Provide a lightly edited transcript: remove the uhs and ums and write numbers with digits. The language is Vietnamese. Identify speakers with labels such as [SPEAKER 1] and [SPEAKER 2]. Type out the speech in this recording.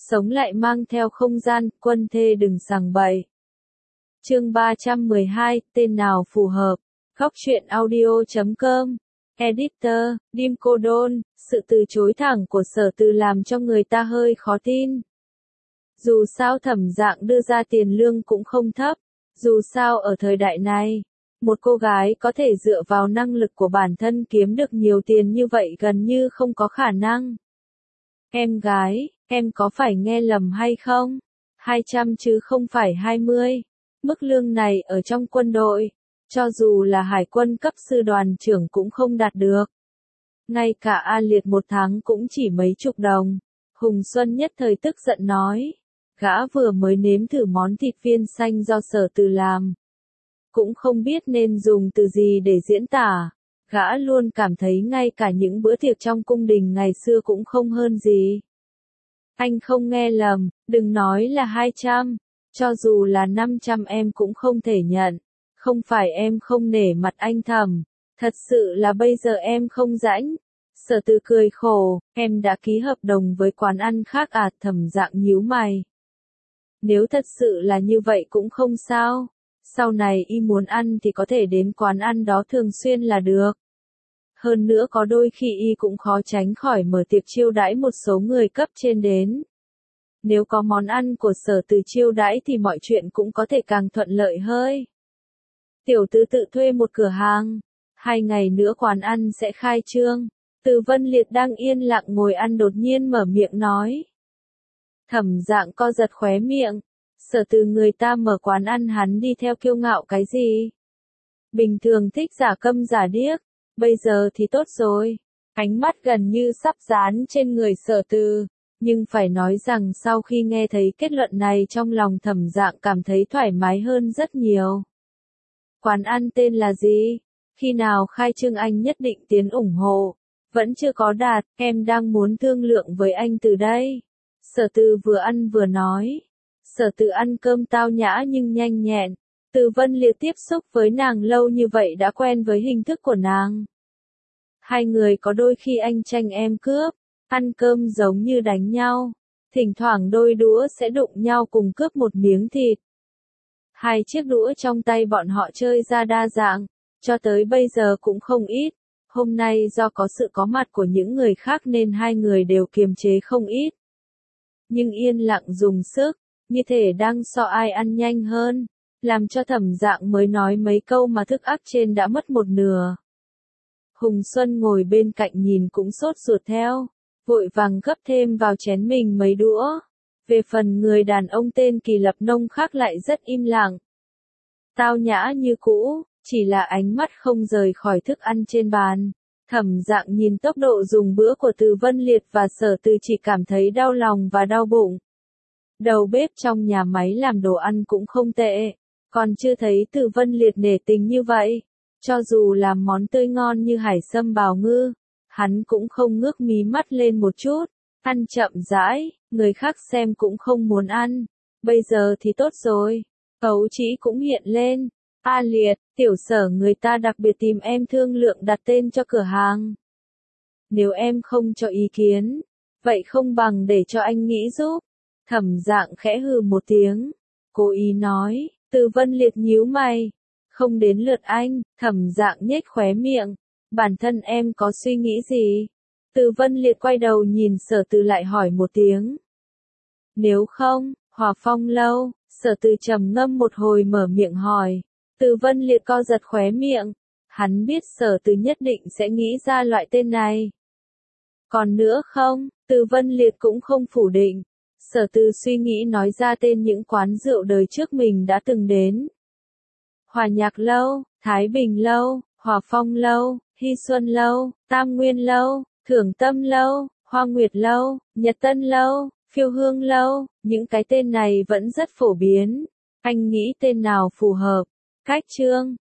[SPEAKER 1] sống lại mang theo không gian, quân thê đừng sằng bậy. Chương 312, tên nào phù hợp. Góc truyện audio.com. Editor, Dim Cô Đôn, sự từ chối thẳng của Sở Từ làm cho người ta hơi khó tin. Dù sao Thẩm Dạng đưa ra tiền lương cũng không thấp, dù sao ở thời đại này, một cô gái có thể dựa vào năng lực của bản thân kiếm được nhiều tiền như vậy gần như không có khả năng. Em gái, em có phải nghe lầm hay không? 200 chứ không phải 20. Mức lương này ở trong quân đội, cho dù là hải quân cấp sư đoàn trưởng cũng không đạt được. Ngay cả A Liệt một tháng cũng chỉ mấy chục đồng. Hùng Xuân nhất thời tức giận nói. Gã vừa mới nếm thử món thịt viên xanh do Sở Từ làm. Cũng không biết nên dùng từ gì để diễn tả. Gã luôn cảm thấy ngay cả những bữa tiệc trong cung đình ngày xưa cũng không hơn gì. Anh không nghe lầm, đừng nói là 200. Cho dù là 500 em cũng không thể nhận. Không phải em không nể mặt anh Thẩm. Thật sự là bây giờ em không rãnh. Sở Từ cười khổ, em đã ký hợp đồng với quán ăn khác à? Thẩm Dạng nhíu mày. Nếu thật sự là như vậy cũng không sao. Sau này y muốn ăn thì có thể đến quán ăn đó thường xuyên là được. Hơn nữa có đôi khi y cũng khó tránh khỏi mở tiệc chiêu đãi một số người cấp trên đến. Nếu có món ăn của Sở Từ chiêu đãi thì mọi chuyện cũng có thể càng thuận lợi hơi. Tiểu Tứ tự thuê một cửa hàng. 2 ngày nữa quán ăn sẽ khai trương. Từ Vân Liệt đang yên lặng ngồi ăn đột nhiên mở miệng nói. Thẩm Dạng co giật khóe miệng. Sở Từ người ta mở quán ăn hắn đi theo kiêu ngạo cái gì? Bình thường thích giả câm giả điếc. Bây giờ thì tốt rồi. Ánh mắt gần như sắp dán trên người Sở Từ. Nhưng phải nói rằng sau khi nghe thấy kết luận này trong lòng Thẩm Dạng cảm thấy thoải mái hơn rất nhiều. Quán ăn tên là gì? Khi nào khai trương anh nhất định tiến ủng hộ. Vẫn chưa có đạt, em đang muốn thương lượng với anh từ đây. Sở Từ vừa ăn vừa nói. Sở Từ ăn cơm tao nhã nhưng nhanh nhẹn. Từ Vân Liệt tiếp xúc với nàng lâu như vậy đã quen với hình thức của nàng. Hai người có đôi khi anh tranh em cướp, ăn cơm giống như đánh nhau. Thỉnh thoảng đôi đũa sẽ đụng nhau cùng cướp một miếng thịt. Hai chiếc đũa trong tay bọn họ chơi ra đa dạng, cho tới bây giờ cũng không ít. Hôm nay do có sự có mặt của những người khác nên hai người đều kiềm chế không ít. Nhưng yên lặng dùng sức, như thể đang so ai ăn nhanh hơn, làm cho Thẩm Dạng mới nói mấy câu mà thức áp trên đã mất một nửa. Hùng Xuân ngồi bên cạnh nhìn cũng sốt ruột theo, vội vàng gấp thêm vào chén mình mấy đũa. Về phần người đàn ông tên Kỳ Lập Nông khác lại rất im lặng. Tao nhã như cũ, chỉ là ánh mắt không rời khỏi thức ăn trên bàn. Thẩm Dạng nhìn tốc độ dùng bữa của Từ Vân Liệt và Sở Từ chỉ cảm thấy đau lòng và đau bụng. Đầu bếp trong nhà máy làm đồ ăn cũng không tệ, còn chưa thấy Từ Vân Liệt nể tình như vậy. Cho dù làm món tươi ngon như hải sâm bào ngư, hắn cũng không ngước mí mắt lên một chút. Ăn chậm rãi, người khác xem cũng không muốn ăn. Bây giờ thì tốt rồi. Ấu Trĩ cũng hiện lên. A Liệt, tiểu Sở người ta đặc biệt tìm em thương lượng đặt tên cho cửa hàng. Nếu em không cho ý kiến, vậy không bằng để cho anh nghĩ giúp. Thẩm Dạng khẽ hừ một tiếng. Cố ý nói. Từ Vân Liệt nhíu mày. Không đến lượt anh. Thẩm Dạng nhếch khóe miệng. Bản thân em có suy nghĩ gì? Từ Vân Liệt quay đầu nhìn Sở Từ lại hỏi một tiếng. Nếu không, Hòa Phong lâu. Sở Từ trầm ngâm một hồi mở miệng hỏi. Từ Vân Liệt co giật khóe miệng. Hắn biết Sở Từ nhất định sẽ nghĩ ra loại tên này. Còn nữa không? Từ Vân Liệt cũng không phủ định. Sở Từ suy nghĩ nói ra tên những quán rượu đời trước mình đã từng đến. Hòa Nhạc lâu, Thái Bình lâu, Hòa Phong lâu, Hy Xuân lâu, Tam Nguyên lâu, Thưởng Tâm lâu, Hoa Nguyệt lâu, Nhật Tân lâu, Phiêu Hương lâu, những cái tên này vẫn rất phổ biến. Anh nghĩ tên nào phù hợp? Cách chương